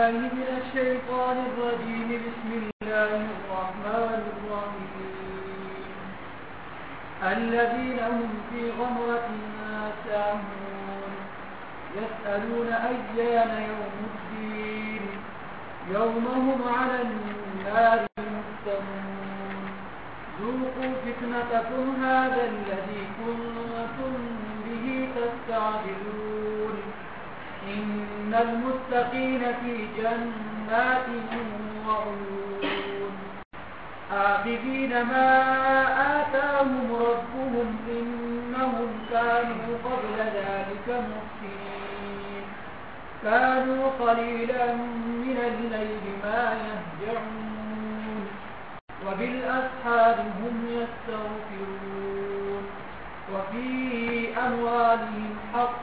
بالله من الشيطان الرجيم. بسم الله الرحمن الرحيم. الذين هم في غمرة ساهون يسألون أيان يوم الدين يوم هم على النار يفتنون. ذوقوا فتنتكم هذا الذي كنتم به تستعجلون. إن المتقين في جنات وعيون آخذين ما آتاهم ربهم إنهم كانوا قبل ذلك محسنين. كانوا قليلا من الليل ما يهجعون وبالأسحار هم يستغفرون. وفي أموالهم حق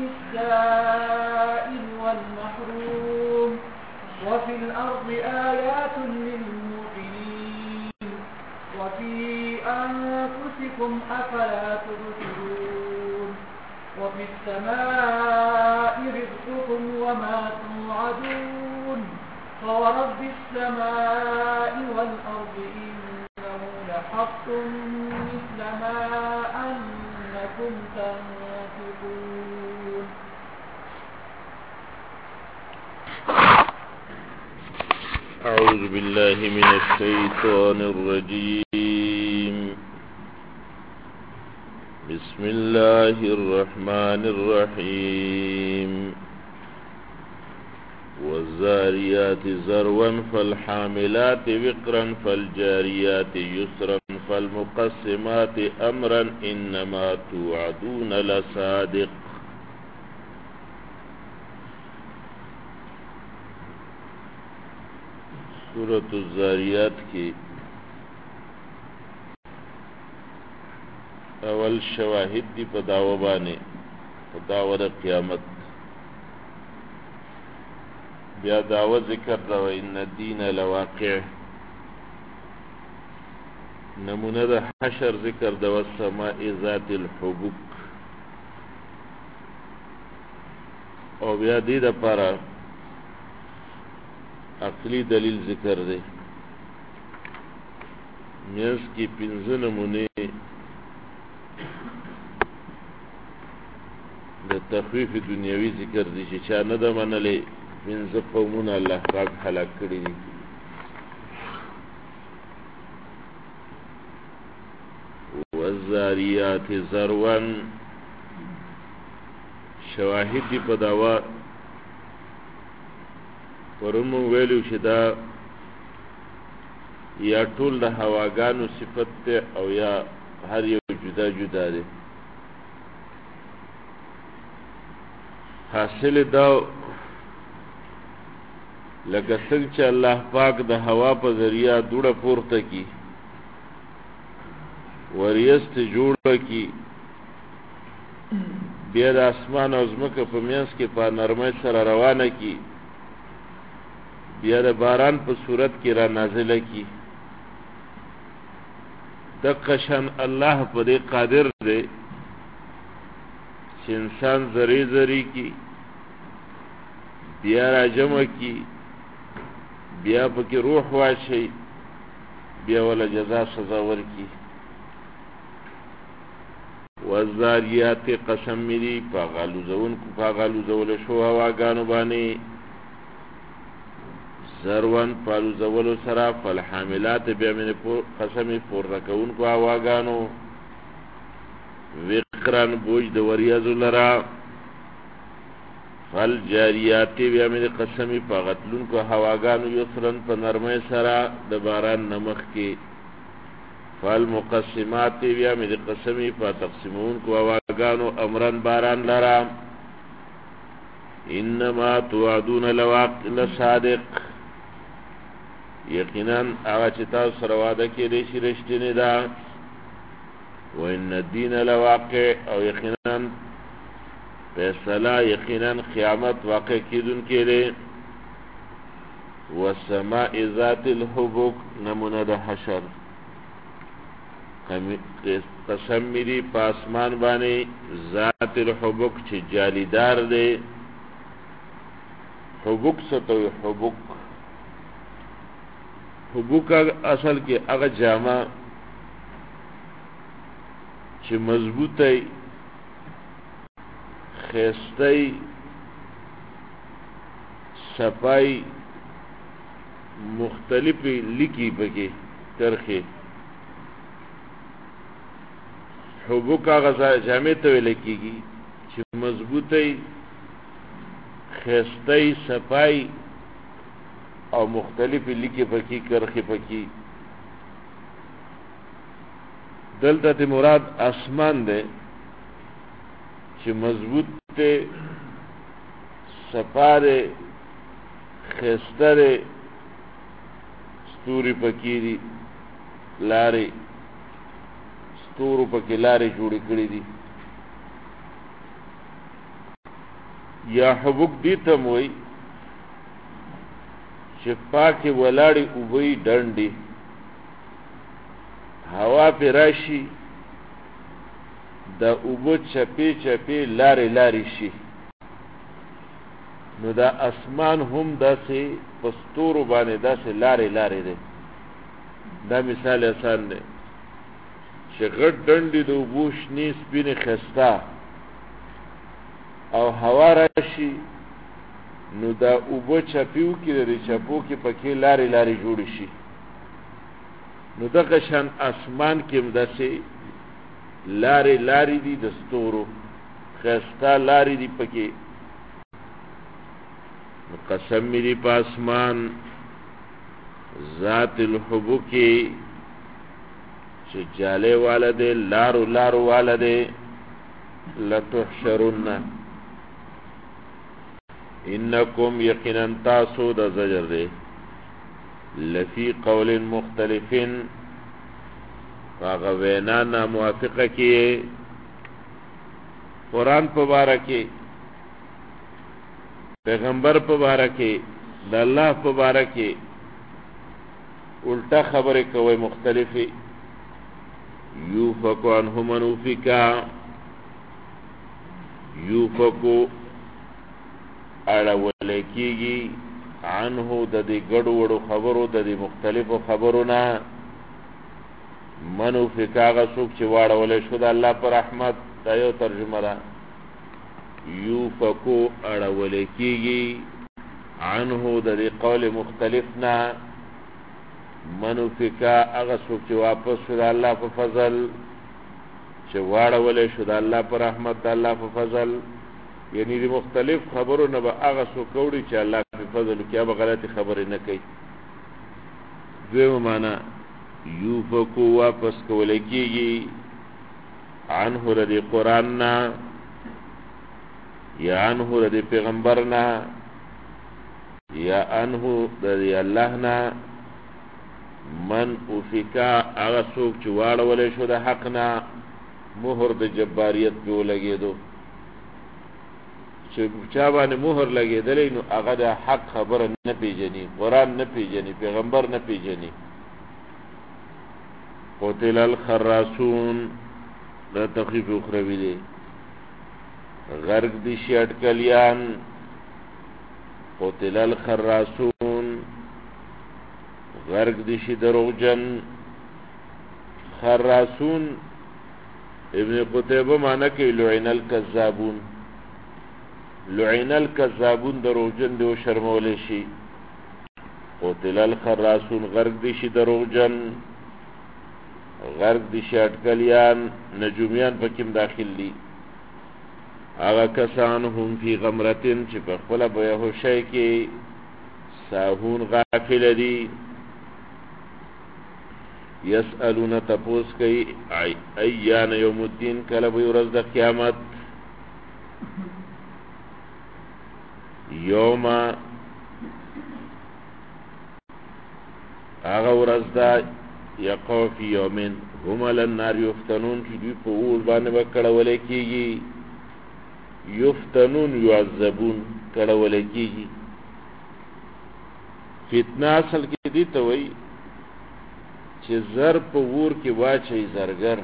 للسائل والمحروم وفي الأرض آيات للموقنين وفي أنفسكم أفلا تبصرون. وفي السماء رزقكم وما توعدون. فورب السماء والأرض إنه لحق مثل ما أنكم تنطقون. أعوذ بالله من الشيطان الرجيم. بسم الله الرحمن الرحيم. والذاريات ذروا فالحاملات وقرا فالجاريات يسرا فالمقسمات أمرا إنما توعدون لصادق. سورة الذاریات کی اول شواهد دی په دعوه باندې په دعوه د قیامت، بیا دعوه ذکر دا و ان الدین لواقع، نمونه د حشر ذکر دا و السماء ذات الحبوک، او بیا دی دا پارا عقلی دلیل ذکر دی. میانس کی پنځه نمونه د تخفیف دنیوي ذکر دی چې چا نه ده منلې، پنځه قومونه الله پاک هلاک کړي دي. والذاریات ذروا شواهد دی په دعوا ورمو ویلو چې دا یا ټول د هواګانو صفت ده او یا هر یو جدا جدا ده. حاصل دا لکه څنګه چې الله پاک د هوا په ذریعہ دوړه پورته کی، وریست جوړه کی، بیا د اسمان او ځمکه په منځ کې په نرمۍ سره روانه کی، بیا د باران په صورت کې را نازله کی. دقه شان الله په دې قادر دی چې انسان ذری ذری کی، بیا را جمع کی، بیا پکې روح واچي، بیا ولا جزا سزا ورکی. والذاریات قسم مری پاغالوزول شو هواګانو باندې، ذروان پالوزولو سرا، فالحاملات بیا من قسمی پور رکون کو هواګانو، وقران بوج د وریاضو لرا، فالجاریات بیا من قسمی پاغتلون کو هواګانو، یسرن په نرمۍ سرا د باران نمخ کی، فالمقسمات بیا من قسمی پا تقسمون کو هواګانو، امرن باران لرا، انما توعدون لصادق، یقینا هغه چې تاسو سره وعده کړی شي رښتینی ده. وان الدین لواقع، او یقینا فیصله، یقینا قیامت واقع کیدونکی دی. والسماء ذات الحبک، نمونه د حشر، قسم میری په اسمان باندې ذات الحبک چې جالیدار دی، حبوک ستوی حبوک حبوک اصل کې هغه جامه چې مضبوطی خیستی صفائی مختلفی لکی پکی کرخی حبوک هغه جامه ته ویل کیږي چې مضبوطی خیستی صفائی او مختلفی لکی پکی کرخی پکی دلته ته مراد اسمان ده چې مضبوط ته سپاره خستره ستوري پکې دي لارې ستورو پکې لارې جوړې کړې دي یا حبوک دي ته موي چې پاکه ولاړې اوبې ډنډې هوا پی راشي دا اوبو چپی چپی لاری لاری شي نو دا اسمان هم داسې پستورو باندې داسې لاری لاری دی دا مثال آسان دی چې غټ ډنډې د اوبو شنې سپینې خسته او هوا راشي نو دا اوبو چپیو کې د چپو کې پکې لاری لاری جوړ شي نو دغه شان اسمان کې مدسه لارې لارې دي د ستورو خسته لارې دي پکې قسم می دی په اسمان ذات الحبوک چې جاله والده لارو لارو والده لتحشرن انکم یقینا تاسو د زجر دی لفی قول مختلفین فاغوینا ناموافقه کی قرآن پبارکی پیغمبر پبارکی د الله پبارکی الٹا خبر کوي مختلفی یوفکو عنه منوفکا یوفکو اړول کیږي عنه د دې ګډو وړو خبرو د دې مختلفو خبرونه منو فکاغه څوک چې واړولې شو د الله پر رحمت دا یو ترجمه ده یوفکو اړولې کیږي عنه د دې قول مختلفنا منو فکا هغه څوک چې واپس شو د الله په فضل چې واړولې شو د الله پر رحمت د الله په فضل یعنی دی مختلف خبرو نه به هغه څوک وړي چې الله په فضل کې به غلطي خبرې نه کوي دویمه معنا یوفکو واپس کولای کیږي عنه ردی قرآن نا یا عنه ردی پیغمبر نا یا عنه ردی اللہ نا من افکا اغا سوک چوار ولی شو دا حق نا مہر دا جباریت پیو لگی دو چا باندې مہر لگی دلی نو اغا دا حق خبر نپی جنی قرآن نپی جنی پیغمبر نپی جنی قتل الخراسون دا تخفیف اخروی دی غرق دی شیٹ کلیان قتل الخراسون غرق دی شی دروغجن خراسون ابن قتیبہ معنی کہ لعن الکذابون لعن الکذابون دروغجن دی و شرمولی شی قتل الخراسون غرق دی شی دروغجن غرق دی شاٹکلیان نجومیان پکم داخل دی آغا کسان هم فی غمرتن چی پخبلا بیهوشی کی ساہون غافل دی یسألون تپوس کئی ایان یوم الدین کلب یورز دا قیامت یوم آغا ورز دا یقو فی یومین هم لنار یفتنون کی دوی پا اور بانے با کڑولے کی گی یفتنون یعذبون کڑولے کی گی فتنہ اصل کی دیتا وی چه زر پا اور کی واچه زرگر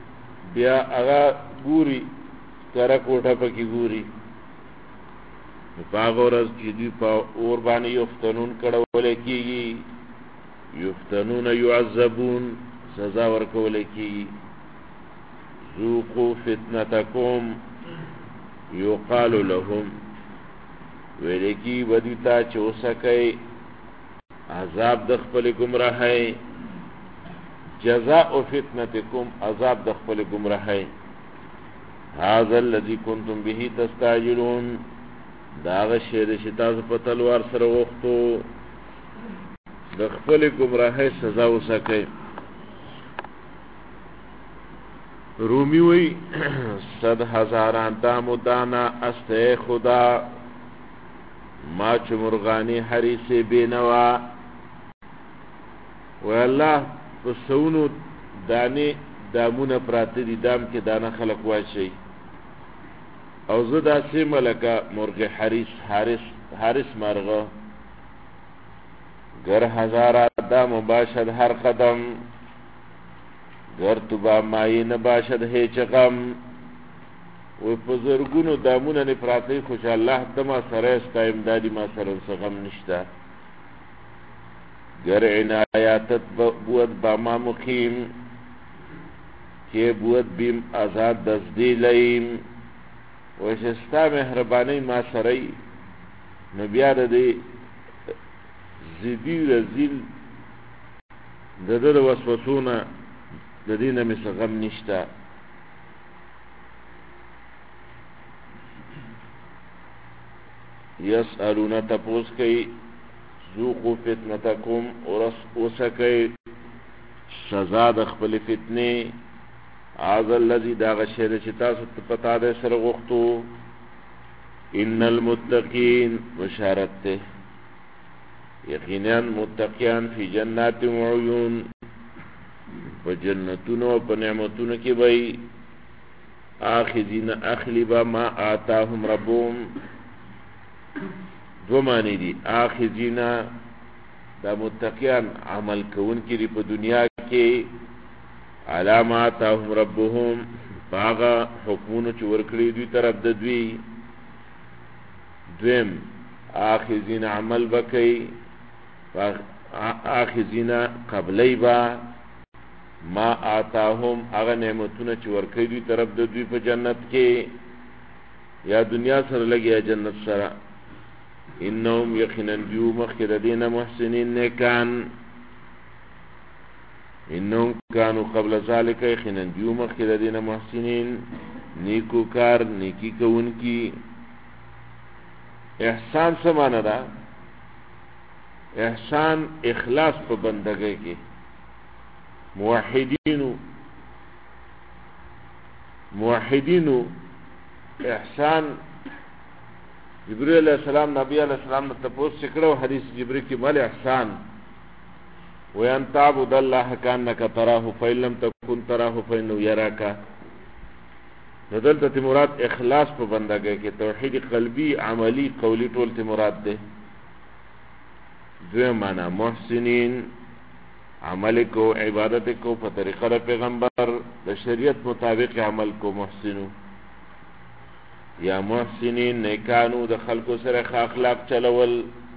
بیا اغا گوری کرا کوٹا پا کی گوری پاغ ورځ چې دوی په اور باندې یفتنون کړول کېږي، یفتنون یعذبون سزا ورکول کېږي. ذوقوا فتنتکم یقال لهم ویل کی ودیتا چې وسکئ عذاب د خپل گمراهۍ، جزاء فتنتکم عذاب د خپل گمراهۍ. هذا الذي كنتم به تستعجلون دا هغه شی دی چې تاسو په تلوار سره وختو، د خپل گمراهۍ سزا وسکئ. رومی وی 100,000 دام و دانا است خدا ما چو مرغانی حریص بینوا. و الله پسونو دانی دامونه پراته دي، دام کې دانه خلق واشي او زه داسې ملکه مرغ حارس مرغه گر هزارا دام باشد هر قدم گر تو با مایی نباشد هیچ غم. و پزرگونو دامونه نه پراته خوش الله تما سره است امدادی ما سره غم نشتا. گر عنایاتت بود با ما مقیم که بود بیم آزاد دزدی لیم. و شستا مهربانی ما سره نو بیا د زیدی رزیل د د وسوسونه د دینه مې غم نشتا. یسألون تپوس کئی ذوقوا فتنتکم اوسکئی سزا د خپل فتنه. هذا الذي دا غشیر چې تاسو پتا ده سره غوښتو. ان المتقین بشارت ته یقینا متقیان فی جنات و عیون و جنتونو په نعمتونو کې وای آخذین اخلی با ما آتاهم ربهم. دو معنی دی آخذین دا متقیان عمل کون کی په دنیا کې علامات آتاهم ربهم باغا حکمونو چې ورکړي دوی طرف د دوی. دویم آخذین عمل بکی آخذین قبلی با ما آتاهم اغا نعمتونه چې ورکړي دوی طرف د دوی په جنت کې یا دنیا سره لګي یا جنت سره. انهم یقینا دیو مخکې د دین محسنین نیکان. انهم کانوا قبل ذلك یقینا دیو مخکې د دین محسنین نیکو کار نیکی کوونکی. احسان څه معنی ده؟ احسان اخلاص په بندګۍ کې. موحدینو احسان جبريل علیہ السلام نبی علیہ السلام نے تپوس سکڑو حدیث جبريل کی مل احسان وَيَنْ تَعْبُدَ اللَّهَ كَأَنَّكَ تَرَاهُ فَإِنْ لَمْ تَكُنْ تَرَاهُ فَإِنَّهُ يَرَاكَ. دلته مراد اخلاص په بندګۍ کې توحید قلبی عملی قولی ټول ته مراد ده. دوی معنا محسنین عمل کو عبادت کو په طریقه پیغمبر د شریعت مطابق عمل کو محسنو یا محسنین نیکانو د خلکو سره اخلاق چلول.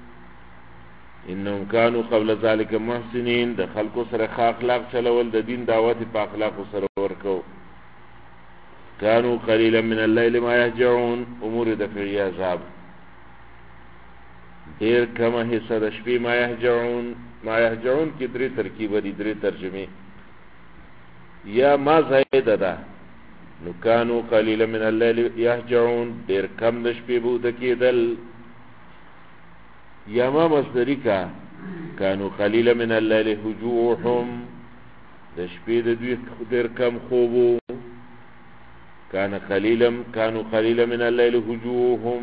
انهم كانوا قبل ذلك محسنین د خلکو سره اخلاق چلول د دین دعوت په اخلاق سره ورکو. كانوا قليلا من الليل ما يهجعون امور دفعی عذاب دیر کم حصہ د شپې ما يهجعون کی درې ترکیب دي درې ترجمه یا ما زائد ده. نو كانوا قليلا من الليل يهجعون دیر کم د شپې بود کېدل. یا ما مصدری کا كانوا قليلا من الليل هجوعهم د شپې د دوی دیر کم خوبو. كانوا قليلا من الليل هجوعهم.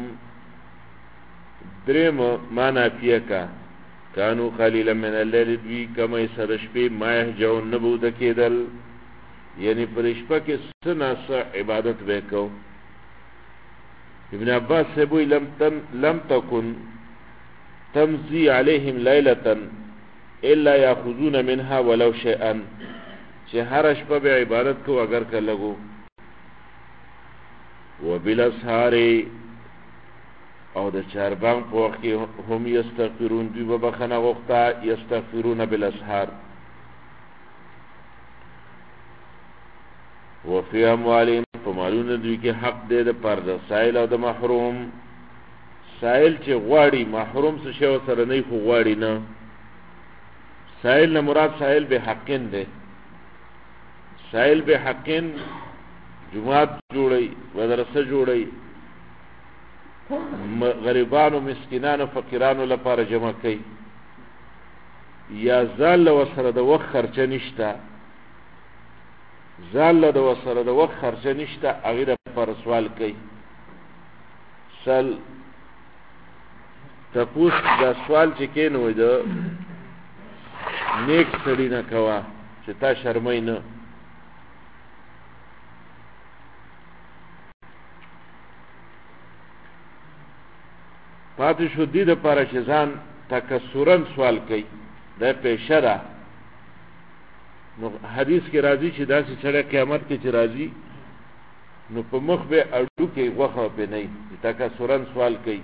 درم مانا فیکا كانوا قليلا من الليل دوی کم حصہ د شپې ما يهجعون نبود کېدل یعنی پر شپه کې سنا عبادت وکاو. ابن عباس سے بوئی لم تکن تمضي عليهم ليلة الا ياخذون منها ولو شيئا چې هر شپه به عبادت کو اگر که لګو. وبالاسحار او د چاربان په وخت کې هم یستغفرون دوی به بخنه غوښته یستغفرون بالاسحار وفي اموالهم په مالونو دوی کې حق دی د پر د سائل او د محروم سائل چې غواړي محروم څه شی سره نه خو غواړي نه سائل نه مراد سائل به حقین دی سائل به حقین جماعت جوړي مدرسه جوړي غریبانو مسکینانو فقیرانو لپاره جمع کوي یا زال وسره د وخت خرچه نشته زال د وسره د وخت خرچه نشته هغه لپاره سوال کوي سل تپوس دا سوال چې کینوي د نیک سړی نه کوا چې تا شرمای نه پاتې شو دې د پاره چې ځان تکسرن سوال کوي دا پیشه ده نو حدیث کې راځي چې داسې سره قیامت کې چې راځي نو په مخ به اډو کې غوخه به نه تکسرن سوال کوي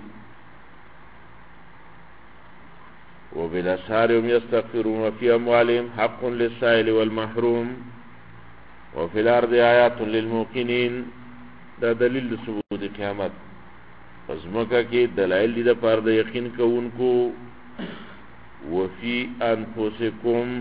وبالاسحار هم يستغفرون وفي اموالهم حق للسائل والمحروم وفي الارض آيات للموقنين دا دلیل د ثبوت قیامت ازمکه کې دلایل دي د پاره د یقین کوونکو وفي انفسکم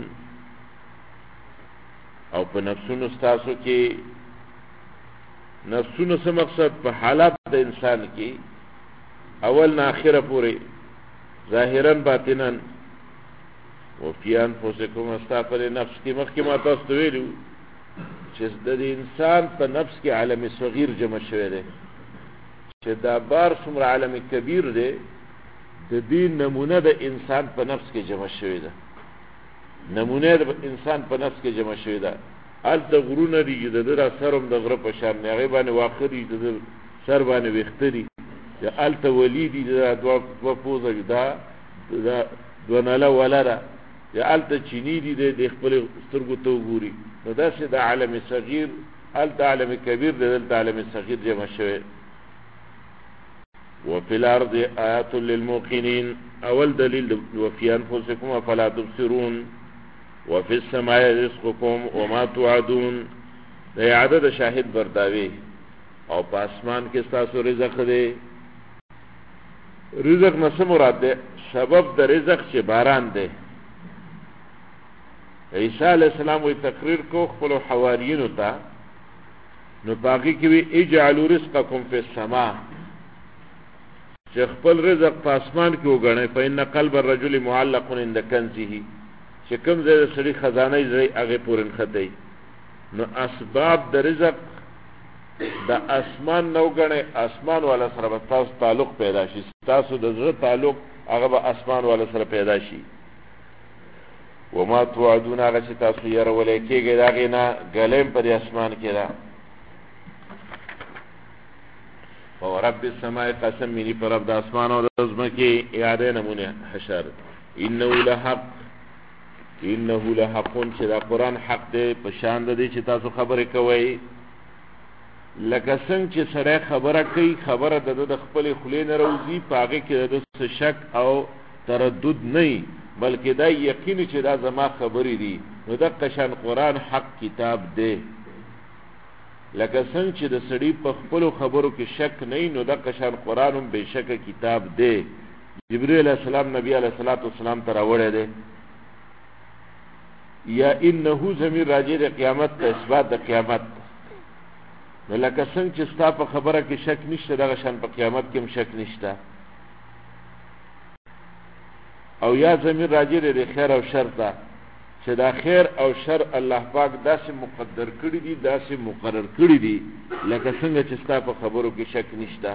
او په نفسونو تاسو کې نفسونو څه مقصد په حالات د انسان کې اول نه اخره پورې ظاهرا باطنا وفي انفسکم استغفر نفس کې مخکې ما تاسو ته ویلو چې د انسان په نفس کې عالم صغیر جمع شوی دی چې دا بار څومره عالم کبیر دی د دې نمونه د انسان په نفس کې جمع شوی ده نمونه د انسان په نفس کې جمع شوی ده الته غرونه دي د در سرم د غره په شان نه غیبانه واخري د سر باندې وختري یا الته ولیدي د دوا پوزه دا دوناله ولره یا الته چینی دي د خپل سترګو ته وګوري نو دا چې د عالم صغیر الته عالم کبیر د عالم صغیر جمع شوی وفي الارض آيات للموقنين اول دلیل وفي انفسكم فلا تبصرون وفي السماء رزقكم وما توعدون دا عدد شاهد برداوی او په اسمان کې تاسو رزق دی رزق نه څه مراد ده سبب د رزق چې باران دی عیسی علیہ السلام وی تقریر کو خپل حواریینو ته نو باقی کې وی اجعلوا رزقکم فی السماء چې خپل رزق په اسمان کې وګڼئ فإن قلب الرجل معلق عند كنزه چې کوم ځای د سړي خزانه یې هغه پورې نښتي نو اسباب د رزق د اسمان نو غنه اسمان والا سره به تاسو تعلق پیدا شي تاسو د زړه تعلق هغه به اسمان والا سره پیدا شي وما توعدون هغه چې تاسو یې ورولې کېږي دا غینا غلیم پر اسمان کې را او رب السماء قسم منی پر رب د اسمان او د زمکه اعاده نمونه حشر انه لحق چې دا قرآن حق دی په شان دی چې تاسو خبرې کوئ لکه څنګه چې سره خبره کوي خبره د خپل خلې نه راوځي پاغه کې د شک او تردد نه بلکې دا یقین چې دا زما خبرې دي نو د قشان قرآن حق کتاب دی لکه څنګه چې د سړي په خپل خبرو کې شک نه نو د قشان قرآن هم به شک کتاب دی جبرئیل السلام نبی علیہ الصلوۃ والسلام ته راوړی دی یا انه زمیر راجع د قیامت ته اثبات د قیامت نو لکه څنګه چې ستا په خبره کې شک نشته دغه شان په قیامت کې هم شک نشته او یا زمیر راجع د خیر او شر ته چې دا خیر او شر الله پاک داسې مقدر کړی دي داسې مقرر کړی دي لکه څنګه چې ستا په خبرو کې شک نشته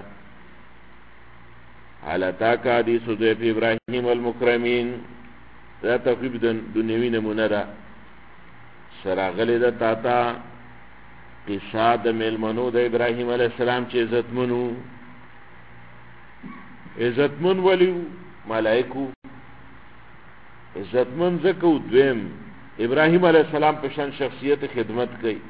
حالتا کا حدیث ضیف ابراهیم المکرمین دا تقریب دنیوی نمونه ده سراغلی ده تاتا قصه د میلمنو د ابراهیم علیہ السلام چې عزتمن ولیو ملائکو عزتمن زکو دویم ابراهیم علیہ السلام په شان شخصیت خدمت کوي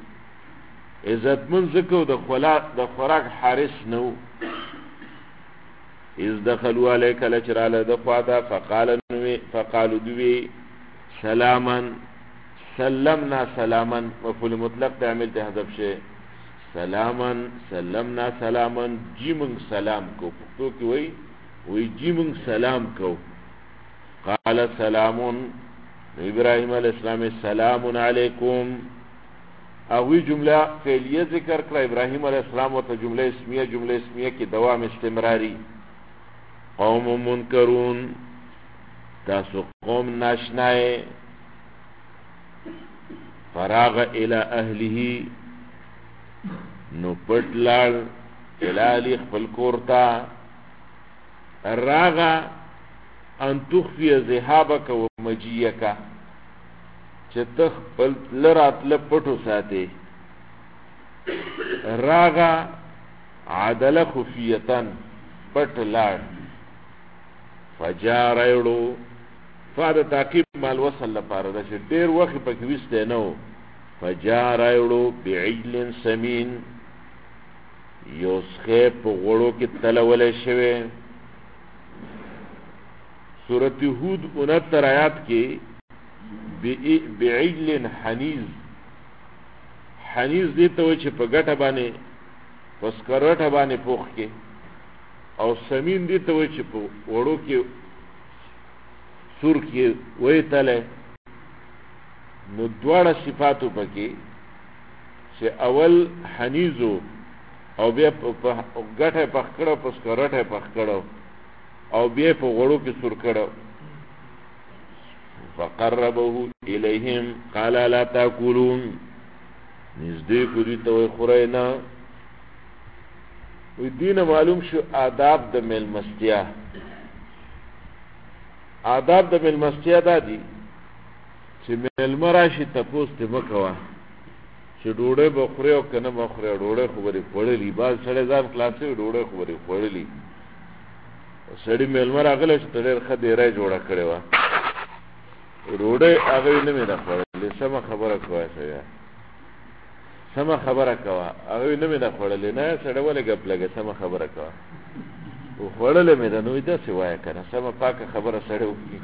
عزتمن زکو د خوراک حارس نو اذ دخلوا علیک لچرال دخواتا فقالوا دوی سلاما سلمنا سلاما مفعول مطلق ته عامل ته حذف شه سلاما سلمنا سلاما جیمن سلام کو پښتو کې وای جیمن سلام کو قال سلام ابراهيم عليه السلام سلام علیکم اوی جمله فعلیه ذکر کړه ابراهيم عليه السلام ورته جمله اسمیه کې دوام استمراری قوم منکرون تاسو قوم ناشنای فراغ الى اهله نو پټلال الالی خپل کورتا راغا ان تخفی ذهابک و مجیک چې تخپل لرات لپټو ساتي راغا عدل خفیتن پټلال فجار ایړو فاده تعقیب مال وصل لپاره ده چې ډیر وخت پکې وسته نو فجار ایړو بعجل سمین یوسخه په غړو کې تلول شوی سورۃ هود 69 آیات کې بعجل حنیز دې ته چې په ګټه باندې پسکرټه باندې پوخ کې او سمین دې ته چې په وړو کې سور کې وې تله نو دواړه صفاتو پکې چې اول حنیزو او بیا په ګټه پخکړو پسکرټه پخکړو او بیا په وړو کې سور کړو فقربه الیهم قال لا تاكلون نزدې کو دي ته خورینا وی دین معلوم شو آداب د ملمستیا دا دي چې ملمه راشي تاسو ته مکوا چې ډوړې بخوري او کنه بخوري ډوړې خبرې پړلې باز سړی ځان خلاصې ډوړې خبرې پړلې سړی ملمه راغله چې ډېر خدای جوړه کړې و ډوړې هغه نه مې نه پړلې سم خبره کوي سړی سم خبره کوه هغه نه مې نه خوړلې نه سړی ولې ګپ لګه سم خبره کوه او خوړلې مې ده نو دا څه وایه کنه سم پاکه خبره سړی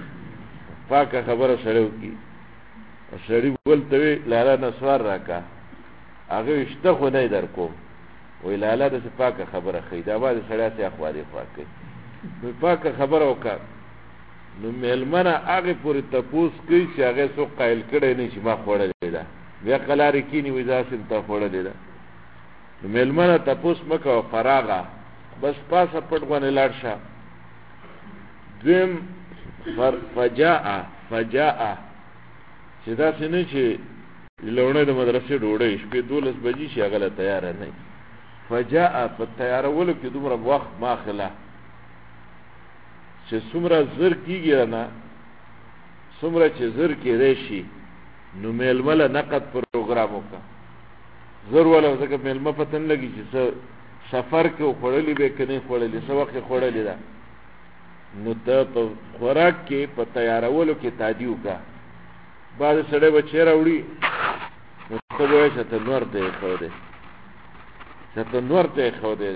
وکړي سړی ولته وی لالا نسوار راکا هغه شته خو نه در کوم وی لالا د پاکه خبره خې دا باندې سړی ته اخواري خواکې نو پاکه خبره وکړه نو مېلمنه هغه پورې تپوس کوي چې هغه سو قائل کړي نه چې ما خوړلې ده بیا قلاري کینی وې ځاسم ته خوړلې ده نو مېلمنه تپوس مکو فراغه بس پاسه پټ غونې لاړ شه دیم فجاء چې دا څنګه چې لونه د مدرسې ډوړې شپې 12 بجې شي هغه تیار نه فجاء په تیارولو کې دومره وخت ماخله چې څومره زر کیږي نه څومره چې زر کې راشي نو مېلمله نقد پروګرام وکړه زر ولا ځکه مېلمه پتن لګي چې سفر کې خوړلې به کني خوړلې څو وخت خوړلې ده نو ته په خوراک کې په تیارولو کې تادیو کا بعد سړی بچی راوړي نو ته وایې چې ته نور ته خو دې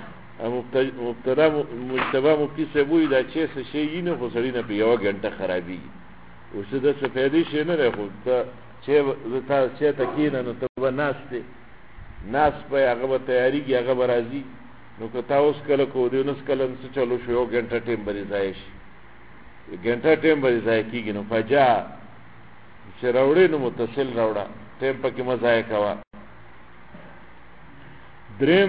مجتبا مفتی صاحب وایي دا چې څه شی نه خو سړی نه په یوه ګنټه خرابېږي اوس د څه فایدې شی نه دی خو ته چې ته کښېنه نو ته به ناست به هغه به تیارېږي هغه به راځي نو که تا اوس کله کو دی نس کله څه چلو شو یو ګنټه ټیم به دې ضایع شي ګنټه ټیم به دې ضایع کېږي نو فجا چې راوړې نو متصل راوړه ټیم پکې مه ضایع کوه دریم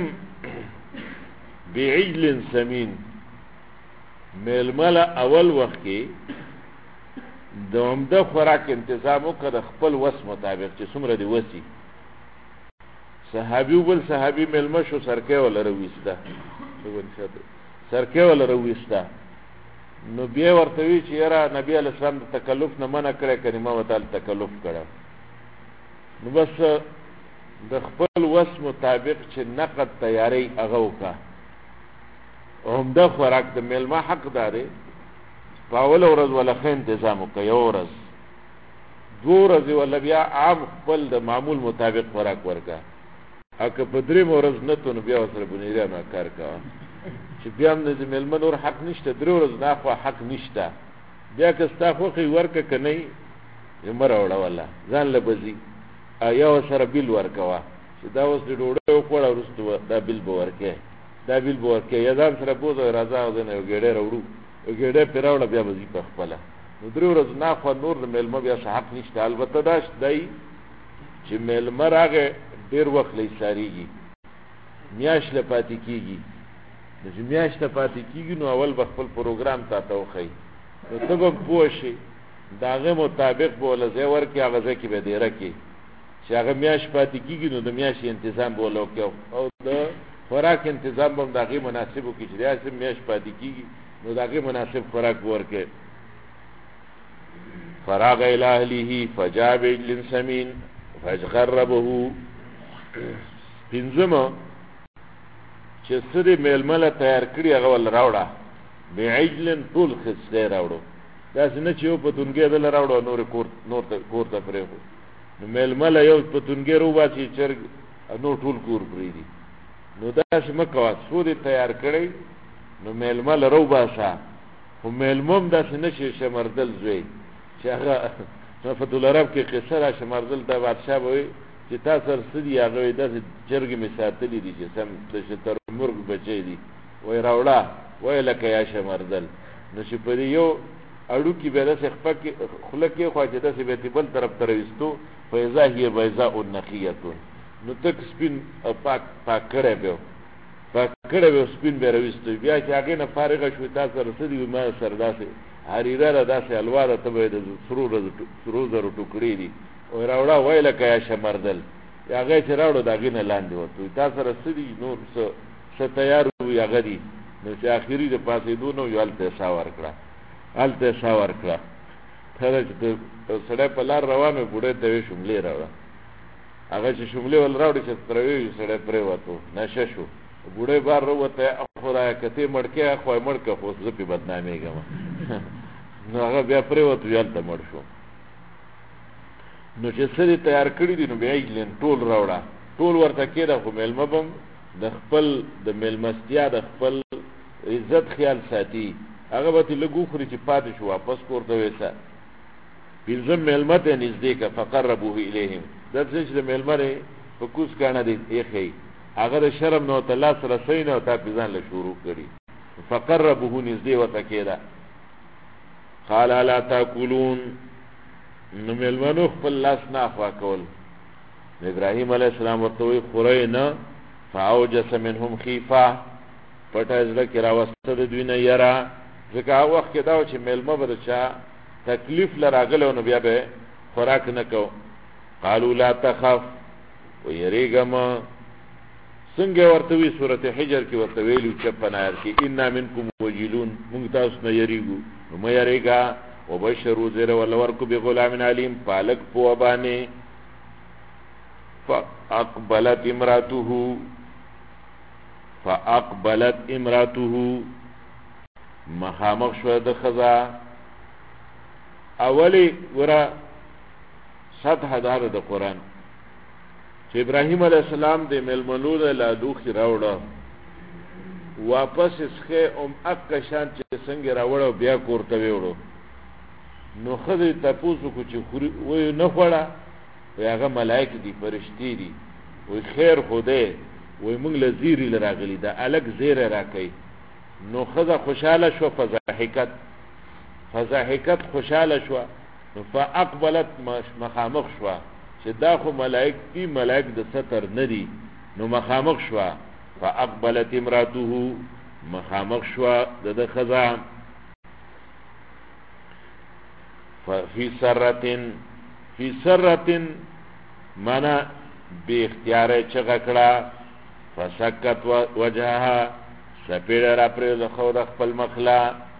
بعجل سمین مېلمله اول وخت کې د عمده خوراک انتظام وکړه د خپل وس مطابق چې څومره دی وسی صحابي بل صحابي مېلمه شو سرکې ولا رويسته نو بیا ورته وی چې یاره نبی علیه السلام د تکلف نه منع کړی کني ما وتعال تکلف کړه نو بس د خپل وس مطابق چې نقد تیاری هغه وکړه عمده خوراک د مېلمه حق داره په اول ورځ ولا ښه انتظام وکړه یو ورځ 2 ورځې ولا بیا عام خپل د معمول مطابق خوراک ورکړه اکه په 3 ورځ نه ته نو بیا سره بنیرانو کار کوه چې بیا هم د مېلمه نور حق نشته، 3 ورځې نه خو حق نشته. بیا که ستا خوښې ورکه که نه یې مه راوړه والله ځان له بځي یا سره بیل ورکوه چې دا اوس د ډوډۍ وخوړه وروسته دا بیل به ورکې دا بیل به ورکې یا ځان سره بوځه راځه او دنه یو ګېډۍ راوړو یو ګېډۍ پرې راوړه بیا به ځي په خپله. نو 3 ورځې نه خوا نور د مېلمه بیا څه حق نشته. البته دا دی چې مېلمه راغی ډېر وخت له ایسارېږي میاشت له پاتې کېږي. نو چې میاشت ته پاتې کېږي نو اول به خپل پروګرام تا ته وښیي نو ته به پوه شې د هغې مطابق به وله ځای ورکړي هغه ځای کې به دیره کړي چې هغه میاشت پاتې کېږي نو د میاشتې انتظام به وله وکړي او د خوراک انتظام به هم د هغې مناسب وکړي چې داسې میاشت پاتې کېږي نو د هغې مناسب خوراک به ورکړي. فراغ الی اهله فجاء بعجل سمین فغربه. پنځمه چې څه د مېلمه له تیار کړي هغه ول راوړه بعجل ټول خسته راوړو داسې نه چې یو پتونګې دله راوړو نور کور ته پرېښود. نو مېلمه له یو پتونګې روباسي چرګ نور ټول کور پرېږدي. نو داسې مه کوه څو دې تیار کړی نو مېلمه له روباسه خو مېلمه هم داسې نه شي شمردل زوی چې هغه فتح العرب کې قصه را شمردل دا بادشاه به وایي چې تا سره څه دي هغه وایي داسې چرګې مې ساتلي دي چې سم د شترمرغ بچی دي وایي راوړه وایي لکه یا شمردل. نو چې په دې یو اړوکي به داسې خوله کېښوه چې داسې به یې بل طرف ته راویستو فاذا هي بیضاء نقیة نو تک سپین پاک کړی به پاک کړی به سپین به یې راویستو. بیا چې هغې نه فارغه شوې تا سره څه دي ما سره داسې حریره ده داسې الوا ده ته به یې د سرو زرو ټوکړې دي وایي راوړه وایي لکه یا شمردل. هغې چې راوړو د هغې نه لاندې ورته وایي تا سره څه دي نور څه تیار وي هغه دي. نو چې آخري د پاسېدو نه وي هلته یې ساه ورکړه هلته یې ساه ورکړه. کله چې سړی په لار روان وي بوډۍ ته وایي شملې راوړه. هغه چې شملې ول راوړي چې تروي سړی پرېوتو نشه شو بوډۍ بار راووته خدایه که ته یې مړ کړې خو یې مړ کړه خو زه پرې بدنامېږم. نو هغه بیا پرېوتو هلته مړ شو. نو چې څه دې تیار کړي دي نو بیا یې ټول راوړه ټول ورته کېده خو مېلمه به هم د خپل د مېلمستیا د خپل عزت خیال ساتي هغه به ترې لږ وخوري چې پاتې شو واپس کور ته ویسه. پنځم مېلمه ته یې نږدې کړه فقربوه الیهم دا څه چې د مېلمه دی په کوز کاڼه دی ایښی هغه د شرم نه ورته لاس رسوي نه او تا پرې ځان له شروع کړي فقربوه نږدې ورته کېده. قال الا تاکلون نو مېلمنو خپل لاس نه اخوا کول. ابراهیم علیه السلام ورته وایي خورئ نه فاوجس منهم خیفه پټه زړه کې راوسته د دوی نه یره ځکه هغه وخت کې دا و چې مېلمه به د چا تکلیف له راغلی نو بیا به خوراک نه کو. قالو لا تخف ویریږه مه څنګه ورته وي صورت حجر کې ورته ویلي چپن آیت کې انا منکم وجلون مونږ تاسو نه یریږو نو مه یریږه وبشروا زیره ولا ورکو بغلام علیم پالک پوه باندې. فاقبلت امراته مخامخ شوه د ښځه. اولی ورا سطح دار د قرآن چې ابراهیم علیه السلام د مېلمنو د لادوخي راوړه واپس اسخې اکه شان چې څنګه راوړه بیا کور ته ویوړو نو ښځې تپوس وکړو چې وایي نه خوړه وایي هغه ملایک دي فرشتې دي وایي خیر خو دی وایي موږ له زیري له راغلي دا الګ زیری راکوي. نو ښځه خوشحاله شوه فضحکت خوشحاله شوه نو فاقبلت مخامخ شوه چې دا خو ملائک دي ملائک د ستر نه دي نو مخامخ شوه. فاقبلت امراته مخامخ شوه د ښځه فی سرتن مانا بی اختیار چغه کړه فسکت وجهها سپیړه را پرېږده خو د خپل مخله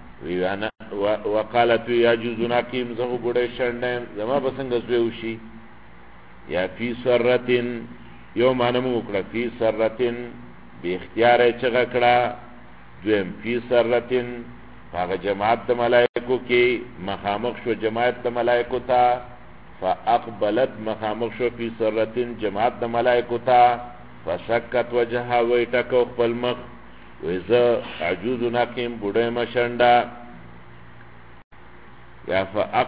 وقالت یا جوزون حکیم زه خو بوډۍ شنډه یم زما به څنګه زوی وشي. یا فی سرتن یو معنی مو وکړه فی سرتن بی اختیار چغه کړه. دویم فی سرتن هغه جماعت د ملائکو کې مخامخ شو جماعت د ملائکو ته فاقبلت مخامخ شو فی سرتن جماعت د ملائکو ته فسکت وجهها وی ټکو خپل مخ ویزا عجوز ناکیم بوڑای مشنڈا یا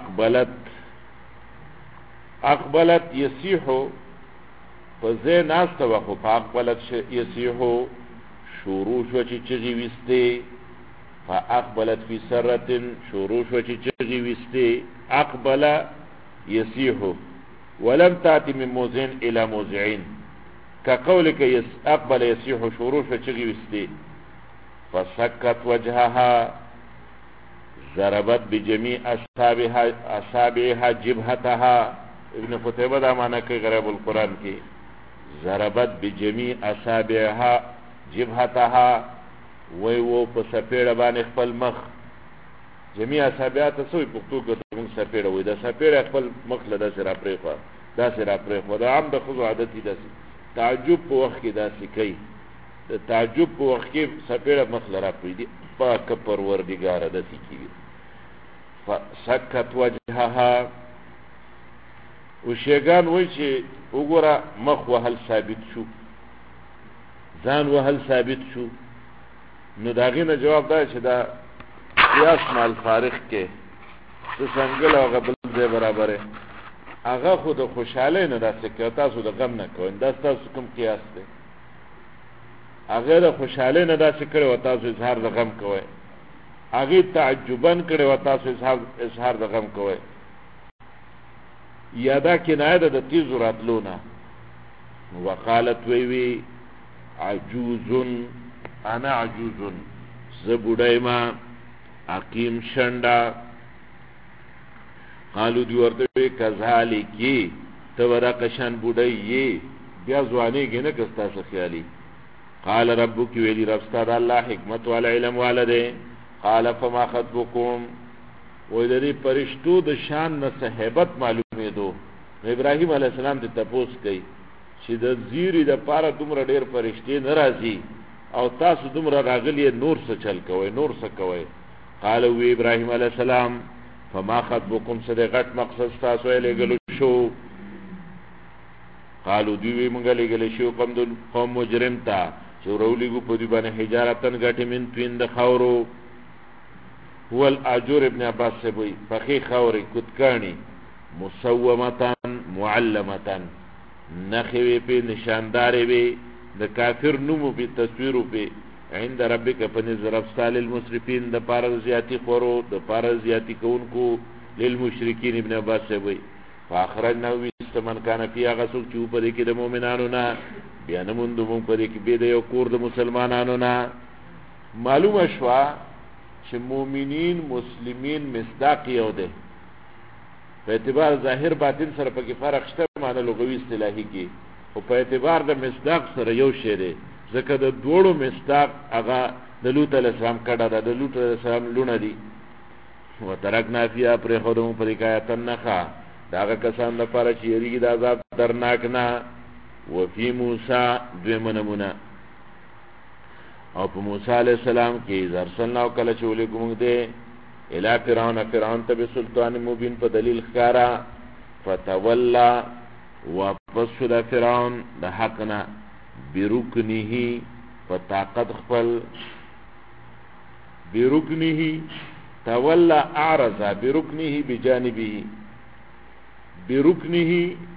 اقبلت یسیحو پزے ناستا وخو پا اقبلت یسیحو شروع شو چی چغی وستے فا اقبلت فی سرتن شروع شو چی چغی وستے اقبل یسیحو ولم تاتی من موزین الى موزعین کا قولک اقبل یسیحو شروع شو چغی وستے فسکت وجهها ضربت بجمیع اصابعها جبهتها ابن قتیبہ دا معنی کہ غریب القرآن کی ضربت بجمیع اصابعها جبهتها وی وہ پا سپیڑ بانی خپل مخ جمیع اصابعها تسوی پختو کتو منگ سپیڑ وی دا سپیڑ خپل مخ لدا سرا پریخوا دا عام دا خضو عادتی دا سی تعجب پا وقت کی دا سی کئی تعجب پا وقت کی سپیڑ مخ لرا پریدی پاک پروردگار دا سی کی فسکت وجهها و شیگان وی چه اگورا مخ وحل ثابت شو زان وحل ثابت شو نو داغین جواب دا چه دا قیاس مال فارق کے تو سنگل آغا بلزے برابر ہے آغا خود خوشحالی ندا سکے تاسو دا غم نکوین دا تاسو کم قیاس دے آغا دا خوشحالی ندا سکے و تاسو اظہار دا غم کوئے آغی تعجبن کرے و تاسو اظہار دا غم کوئے یادا کنایه دا تیز راتلونا وقالت ویوی عجوزن انا عجوزن زبودای ما عقیم شنڈا قالو دیورتوی کذالکی تورا قشان بودای یہ بیا زوانی گی نکستا سخیالی قال ربو کی ویلی ربستا دا اللہ حکمت والا علم والا دے قال فما خطبکم ویدری پرشتو د شان نصحبت معلومی دو ابراہیم علیہ السلام تی تپوس کئی چی د زیری د پارا دمرا دیر پرشتی نرازی او تاسو دمرا راغلی نور سا چل کوئی نور سا کوئی قالوی ابراہیم علیہ السلام فما خطبکم صدقت مقصد تاسو لے گلو شو قالو دیوی منگا لے گلو شو قوم مجرم تا چو رولی گو پدی بانی حجارتن گٹی من توین د خورو هو الاجور ابن عباس سے بوئی پخی خوری کتکانی مسومتان معلمتان نخوی پی نشانداری بی دا کافر نمو پی تصویرو پی عند ربک پنیز رفستال المصرفین دا پارا زیادی خورو دا پارا زیادی کونکو للمشرکین ابن عباس سے بوئی فاخرجنا ویستمن کانا فی آغا سوک چو پا دیکی دا مومنانونا بیانمون دا مون پا دیکی بید یو کور دا مسلمانانونا معلوم اشوا چه مومنین مسلمین مصداق یو ده په اعتبار ظاهر باطن سره پکې فرق شته معنی لغوي اصطلاحي کې او په اعتبار د مصداق سره یو شی دی ځکه د دوړو مصداق هغه د لوط علیه السلام کډه ده د لوط علیه السلام لونه دي وترکنا فیها پرېښودو په دې کې آیتن نښه د هغه کسانو لپاره چې یېرېږي د عذاب درناک نه وفي موسی دویمه نمونه او په موسی علیہ السلام کې ارسلنا او کله چې ولېږو دې الی فرعون ته بسلطان مبین په دلیل ښکارا فتولا واپس شو د فرعون د حق نه برکنه په طاقت خپل برکنه تولا اعرض برکنه بجانبه برکنه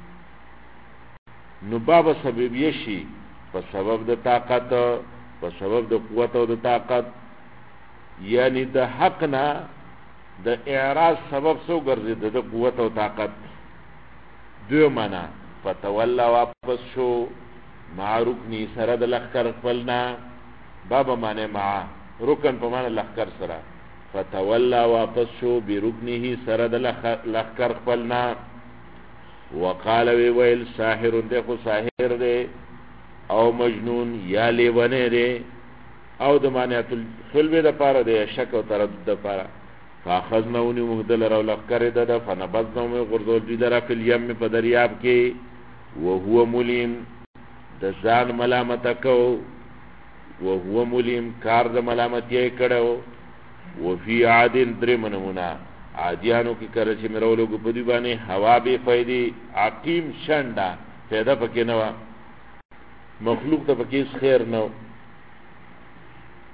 نو باب سبب یشي په سبب د طاقت په سبب د قوت او د طاقت یعنی د حق نه د اعراض سبب سو ګرځي د قوت او طاقت دوی معنا فتولا واپس شو مع رکنی سره د لخر خپلنا بابا معنی مع رکن په معنی لخر سره فتولا واپس شو برکنه سره د لخر خپلنا وقال ویل ساحر ده خو ساحر ده او مجنون یا لیونه ده او د معنیت الخلوه ده پاره ده شک او تردد ده پاره فاخذنونی مهدل رو لخکر ده فنبذنو غرزول دی در فی الیم پا دریاب کے وهو ملیم ده زان ملامتا کو وهو ملیم کار ده ملامتی کڑو وفی عادن درمنمونا عادیانو کی کرچی مرولو گو پدی بانی ہوا بے فیدی عقیم شنڈا فیدا پکی نوا مخلوق تا پکیس خیر نو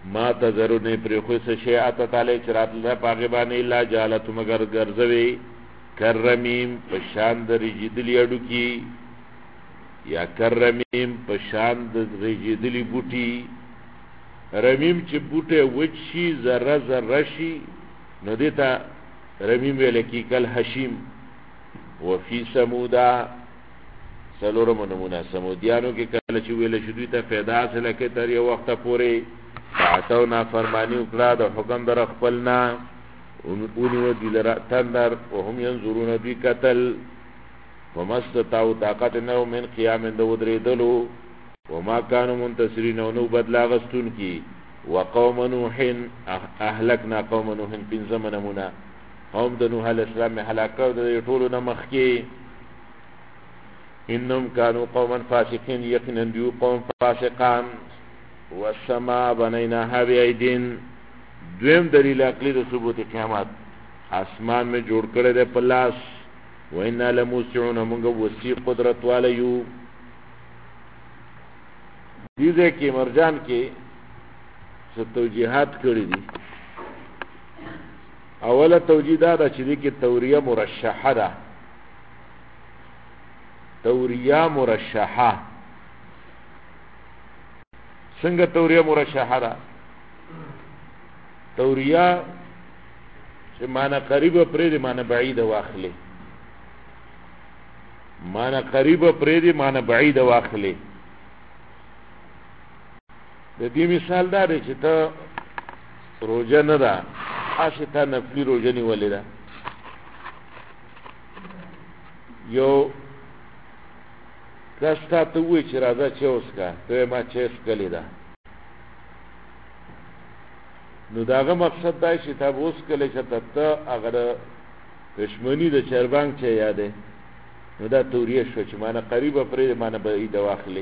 ما تذرو نه پر خو څه شی اتت علی چرات الله پاګه باندې الا جالت مگر ګرځوي کرمیم پشان د رجیدلی اډو کی یا کرمیم پشان د رجیدلی بوټي رمیم چې بوټه وچی ذره ذره شي نو دیتا رمیم ویل کی کل حشیم وفي سمودا سلورم نمونه سمودیانو کې کله چې ویل شو دوی ته فایده حاصله کې تر یو وخت پورې فاتو نافرمانی وکړه د حکم در خپلنا اونی و دی لرا تندر وهم ينظرون دوی قتل ومستطاعوا طاقت نو من قیام دو درېدلو وما كانوا منتصرین ونو بدلا غستون کی وقوم نوح اهلكنا قوم نوح بن زمنمنا قوم د نوح علیہ السلام هلاکو د ټولو نمخ کی انهم كانوا قوما فاسقين یقینا دیو قوم فاسقان والسماء بنيناها بأيدين دویم دلیل عقلی د ثبوت قیامت اسمان میں جوړ کړی دی په لاس وإنا لموسعون موږ وسیع قدرت والا یو دیده کې مرجان کې څه توجیهات کړی دي اوله توجیه دا چې دې کې توریه مرشحه ده توریه مرشحه څنګه توریه مرشحه ده توریه چې معنا قریبه پرې دي معنا بعیده واخلي معنا قریبه پرې دي معنا بعیده واخلي د دې مثال دا دی چې ته روزه نه ده اسی ته نفلی روزه نیولې ده یو کستا ته وی چې راځه چې اوسکا ته ما چې اسکلې ده نو داغه مقصد دا چې تا اوس کله چې ته اگر پښمنی د چربنګ چې یادې نو دا توریه شو چې معنا قریبه پرې معنا بعید واخلي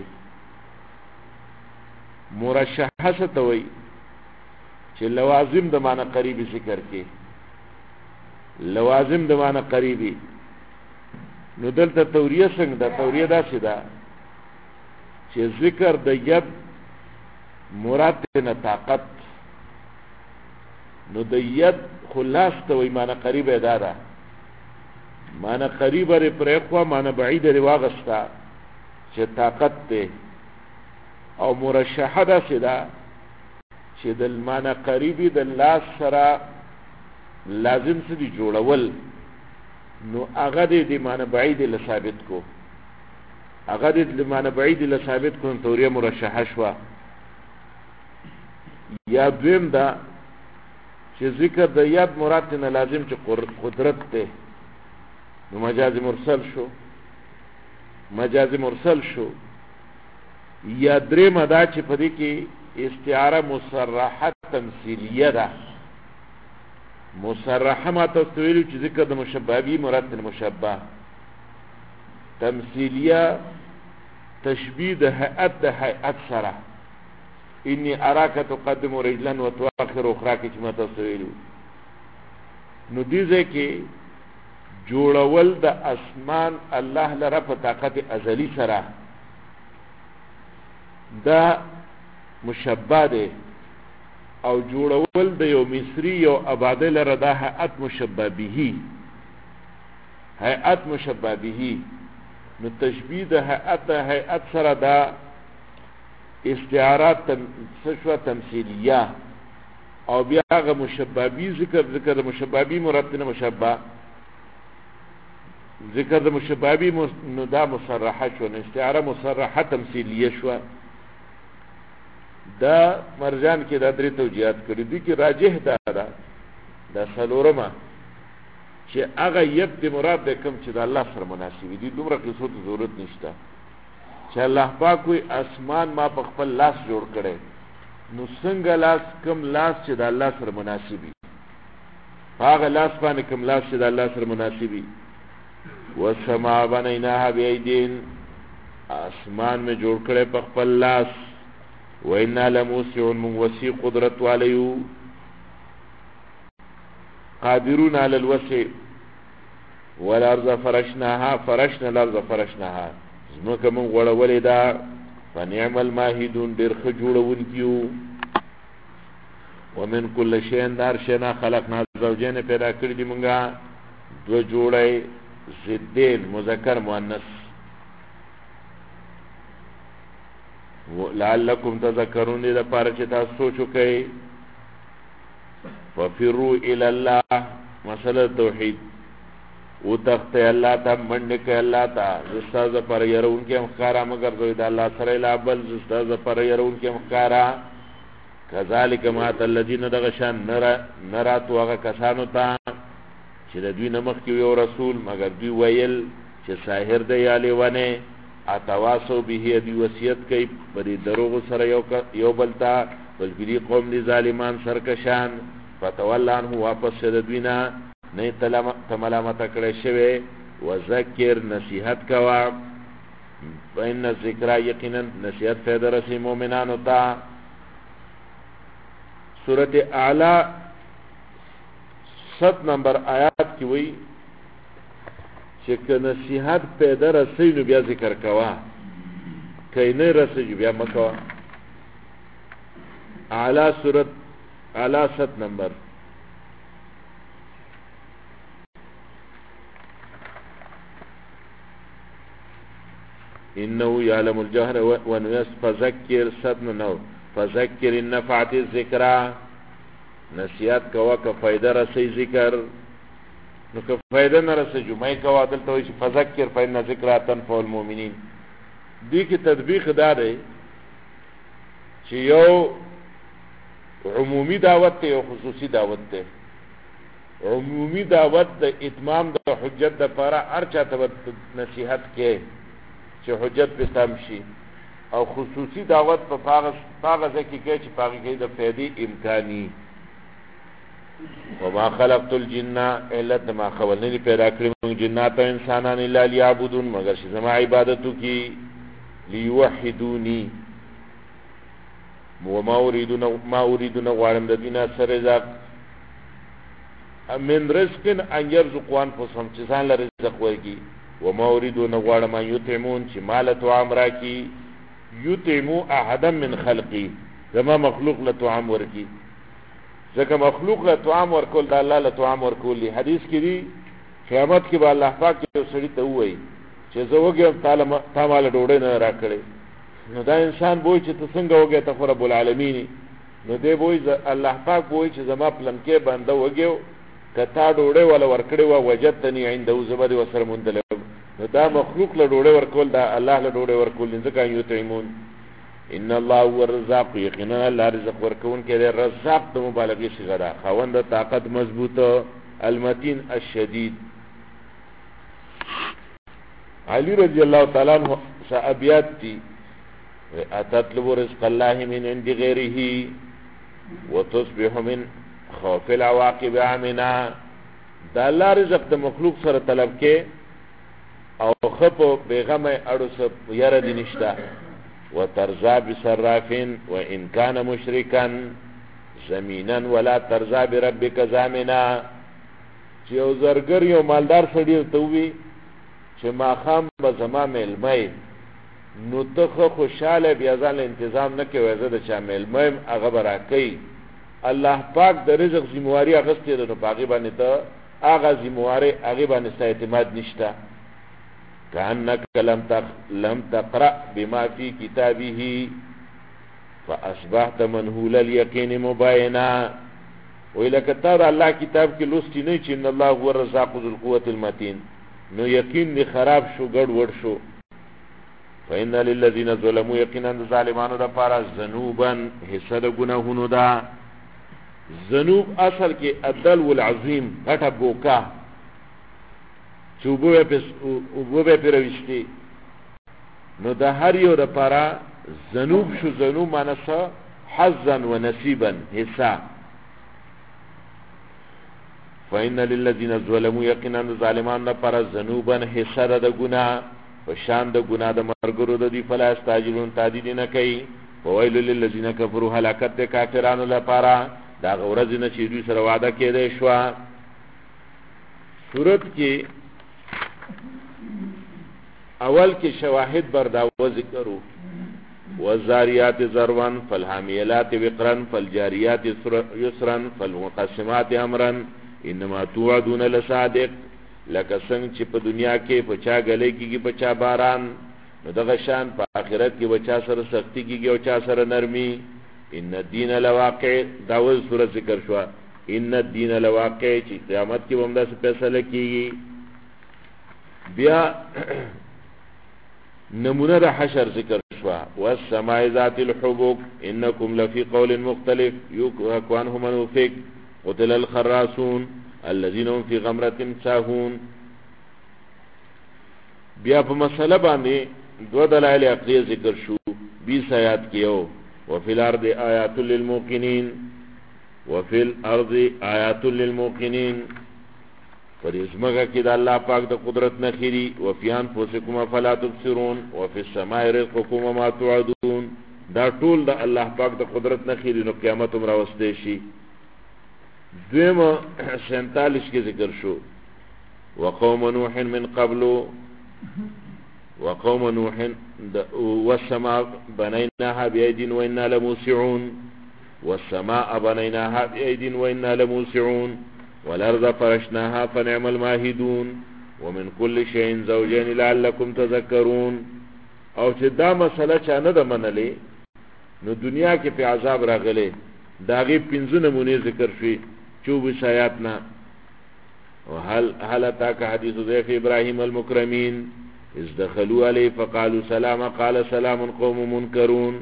مرشحه ستوي چې لوازم د معنا قریبي ذکر کې لوازم د معنا قریبي نو دلته توریه څنګه دا توریه دا څه ده چې ذکر د ید مراد نه طاقت نو د ید خلاص توي معنا قریبه ده ده معنا قریبه ر پرې خو معنا بعید ر واغستا چې طاقت ته او مرشحه ده سدا چې د معنا قریبي د لاس سره لازم څه دي جوړول نو هغه د معنا بعید له ثابت کو هغه د معنا بعید له ثابت کو توریه مرشحه شو یا دویم دا چې ذکر د یاد مراد نه لازم چې قدرت ته نو مجاز مرسل شو یا درې مدا چې په دې کې استعاره مصرحه تمثيليه ده مصرحه ما تسویل چې ذکر د مشبابي مراد د مشبہ تمثيليه تشبيه د هيئت سره اني اراك تقدم رجلا وتؤخر اخرى کې ما تسویل نو دې ځکه جوړول د اسمان الله لره په طاقت ازلی سره دا مشبہ ده او جوړول د یو مصری یو آباده لره دا هيئت مشبہ به نو تشبیه د هيئت سره دا استعارات سشوه تمثیلیه او بیا هغه مشبہ به ذکر د مشبہ به مراد نه مشبہ ذکر د مشبہ به نو دا مصرحه شو نه استعاره مصرحه تمثیلیه شو دا مرجان کې دا درې توجیهات کړی دي چې راجح ده دا سلورمه چې هغه ید مراد د کوم چې د الله سره مناسب دي دومره قصو ته ضرورت نشته چې الله پاک کوئی اسمان ما په خپل لاس جوړ کړي نو څنګه لاس کوم لاس چې د الله سره مناسب وي هغه لاس باندې کوم لاس چې د الله سره مناسب وي والسماء بنيناها بأيدين اسمان میں جوړ کړي په خپل لاس وإنا لموسعون من وسيع قدرت والیو قادرون على الوسع والارض فرشنا الارض فرشناها زمکه من غړولې دا فنعم الماهدون ډېر ښه جوړون کیو ومن کل شین دار شینا خلقنا زوجین پیدا کړی دی مونږه دو جوړی ضدین مذکر مؤنث لعلکم تذکرون دې لپاره چې تاسو سوچ وکړئ ففروا الى الله مسله توحید او تخت الله ته منډه کوي الله ته زستاز پر يرون کې مخکارا مگر دوی د الله سره لا بل زستاز پر يرون کې مخکارا کذالک ما الذين دغشان نراتو هغه کسانو ته چې د دوی نمخ کې یو رسول مگر دوی ویل چې ساحر دی یا لیونه اتواسو به دی وصیت کوي په دروغ سره یو بلتا بلکې دی قوم دي ظالمان سرکشان فتولان هو واپس د دوی نه نه تملامت کړي شوی وذکر نصیحت کوا فإن الذکر یقینا نصیحت فائدہ رسی مؤمنانو ته سورۃ اعلی 7 نمبر آیات کی وی چې نصیحت پیدا رسی نو بیا ذکر کوا کینه رسی بیا مکوا اعلی سورۃ اعلی 7 نمبر انه يعلم الجهر ونيس فذكر صدن نو فذكر النفعت الذکر نصیحت کوا که فائدہ رسی ذکر نو که فائدہ نه رسی جمعه کوا دلته وي فذكر فإن ذکر تنفع المؤمنین دې کې تطبیق دا دی چې یو عمومی دعوت ته او خصوصی دعوت ته عمومی دعوت د اتمام د حجت لپاره ارچا ته نصیحت کې چې حجت په تام شي او خصوصی دعوت په پاغه ځکه کې چې پاغه کې د فائدې امکاني وما خلقت الجن الا ما خلقني پیدا کړم جنات او انسانان الا ليعبدون مگر چې زما عبادتو کې ليوحدوني وما اريدون غوارم د دینه سره رزق من رزق ان يرزقون فسم چې ځان له رزق ورکی وما اريدون غوارم يطعمون چې مال طعام راکی یطعمو احد من خلقی زما مخلوق له طعام ورکی ځکه مخلوق له طعام ورکول د الله له طعام ورکول دی حدیث کې دی قیامت کې به الله پاک یو سړی ته وایي چې زه وګم تا مال ډوډۍ نه راکړې نو دا انسان بوي چې ته څنګه وګې ته رب العالمین نو دی بوي الله پاک بوي چې زما پلان کې بنده وګیو کتا ډوډۍ ولا ورکړې و وجدتنی عنده زبر وسر مندل نو دا مخلوق له ډوډۍ ورکول دا الله له ډوډۍ ورکول ځکه یو تیمون ان الله هو الرزاق یقینا الله رزق ورکون کې دی رزاق د مبالغه صيغه ده خوند طاقت مضبوطه المتين الشديد علی رضی الله تعالی عنہ صحابیات دي اتطلب رزق الله من عند غيره وتصبح من خوف العواقب امنا دا الله رزق د مخلوق سره طلب کې او خپو بیغمه اړو سب یاره دي نشتا وترزا بصرافين وان كان مشركا زمینا ولا ترزا بربك زامنا چې یو زرګر یو مالدار سړی ته وي چې ما خام به زما ملمای نو ته خوشاله بیا ځان تنظیم نه کوي زه د چا ملمای هغه براکې الله پاک د رزق ذمہواری اغستې ده نو باغی باندې ته هغه ذمہواری هغه باندې اعتماد نشته كأنك لم تقرأ بما في كتابه فأصبحت منهول اليقين مبينا وإلى كتاب الله كتاب کې لوستي نه چې ان الله هو الرزاق ذو القوة المتين نو یقین دی خراب شو ګډ وډ شو فإن للذين ظلموا يقينا ظالمانو لپاره ذنوبا حصہ د ګناهونو دا ذنوب اصل کې الدل والعظیم غټه بوکا چوبو به پیروشتی نو دا هر یو د پارا ذنوب شو ذنوب معنی حظا و نصیبا حصہ فإن للذین ظلموا یقینا ظالمان لپاره ذنوبا حصہ د گناہ و شان د گناہ د مرګرو د دی فلا استاجرون تعدید نه کوي وویل للذین کفروا هلاکت د کافرانو لپاره دا غورز نه چې دوی سره وعده کړي شو صورت کې اول کې شواهد بر دا ذکرو والزاريات ذروا فالحاملات وقرا فالجاريات يسرا فالمقسمات امرا انما توعدون لصادق. لکه څنګه چې په دنیا کې پچا غلې کېږي پچا باران، نو دغه شان په آخرت کې بچا سره سختی کېږي او چا سره نرمي. ان الدین لواقع، دا ول سورۃ ذکر شو، ان الدین لواقع چې قیامت کې هم داسې فیصله کېږي. بیا نمونه د حشر ذکر شو، والسماء ذات الحبك انکم لفی قول مختلف یؤفک عنه من افک قتل الخراسون الذين هم في غمرة ساهون. بیا په مسله باندې دو دلائل عقلیه ذکر شو 20 آیات کې یو، وفي الارض آیات للموقنین، وفي الارض آیات للموقنین، پر اسمګه کې د الله پاک د قدرت نخيري، وفي انفسکم فلا تبصرون، وفي السماء رزقكم وما توعدون. دا ټول د الله پاک د قدرت نخيري، نو قیامت هم راوستي شي. دویم 47 کې ذکر شو، وقوم نوح من قبل، وقوم نوح والسماء بنيناها بأيد وإنا لموسعون، والسماء بنيناها بأيد وإنا لموسعون، والأرض فرشناها فنعم الماهدون، ومن كل شيء زوجين لعلكم تذكرون. او چې دا مسله چا نه ده منلې، نو دنیا کې په عذاب راغلي. داغي 15 نمونه ذکر شوي 24 آیاتنا. وهل اتاك حديث ضيف ابراهيم المكرمين اذ دخلوا عليه فقالوا سلاما قال سلام قوم منكرون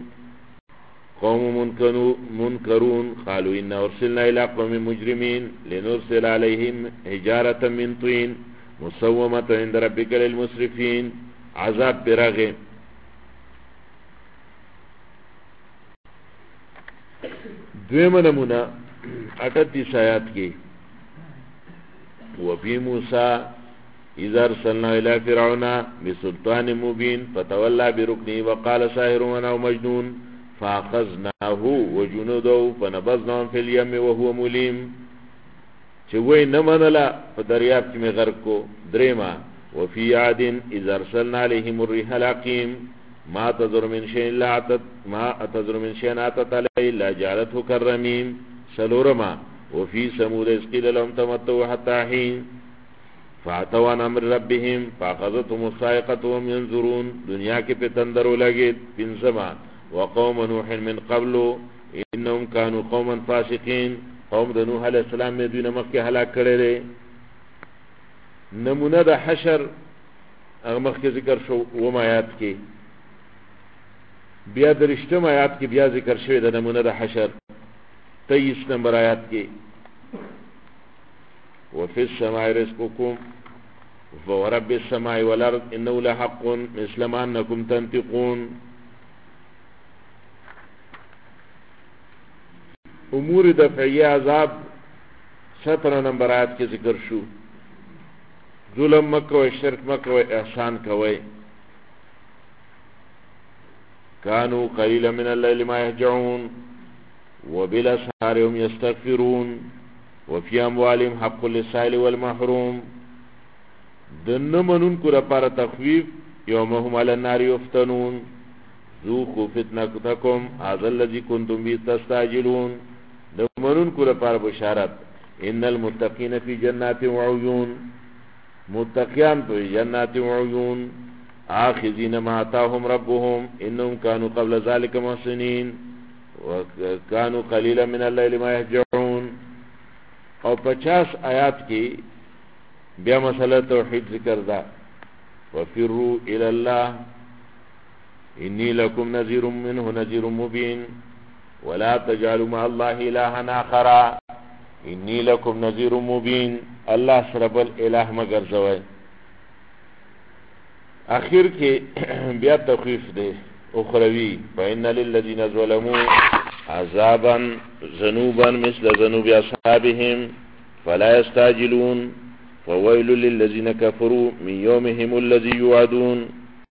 قالوا إنا أرسلنا إلى قوم مجرمين لنرسل عليهم حجارة من طين مسومة عند ربك للمسرفين. عذاب براغه. دویم نمونه 38 آیات کې، وفي موسى إذا أرسلنا إلى فرعون بسلطان مبين فتولى بركنه وقال ساحر أو مجنون فأخذناه وجنوده فنبذناهم في اليم وهو مليم. چې وای نه منله په دریاب کې مې غرق کو. درېما وفي عاد إذا أرسلنا عليهم الريح العقيم ما تذر من شيء أتت عليه إلا جعلته كالرميم. سلورما وفي ثمود إذ قيل لهم تمتعوا حتى حين فاتوا عن امر ربهم فاخذتهم الصاعقه وهم ينظرون. دنیا کې په تندر ولګي. پنځما وقوم نوح من قبل انهم كانوا قوما فاسقين. قوم د نوح عليه السلام نه دوی مخکې هلاک کړي دي. نمونه د حشر هغه مخکې ذکر شو و آیات کې. بیا درشتم آیات کې بیا ذکر شوی د نمونه د حشر 23 نمبر آیات کې، وفي السماء رزقكم فورب السماء والارض انه لحق مثل ما انكم تنطقون. امور دفعیه عذاب 17 نمبر آیات کې ذکر شو. ظلم مکوئ، شرک مکوئ، احسان کوئ. كانوا قليلا من الليل ما يهجعون وبالاسحار هم يستغفرون وفي اموالهم حق للسائل والمحروم. دنه منون کو لپاره تخویف، یومهم علی النار یفتنون ذوقوا فتنتکم هذا الذي كنتم به تستعجلون. د منون کو لپاره بشارت، ان المتقین فی جنات وعیون، متقیان په جنات وعیون، آخذین ما آتاهم ربهم انهم كانوا قبل ذلك محسنین وكانوا قليلا من الليل ما يهجعون. او 50 آیات کې بیا مسله توحید ذکر ده. وفروا الى الله اني لكم نذير منه نذير مبين ولا تجعلوا مع الله الها اخر اني لكم نذير مبين. الله سره بل الہ مگر زوی. اخر کې بیا تخفیف ده اخروی، فإن للذين ظلموا عذابا ذنوبا مثل ذنوب أصحابهم فلا يستعجلون فويل للذين كفروا من يومهم الذي يوعدون.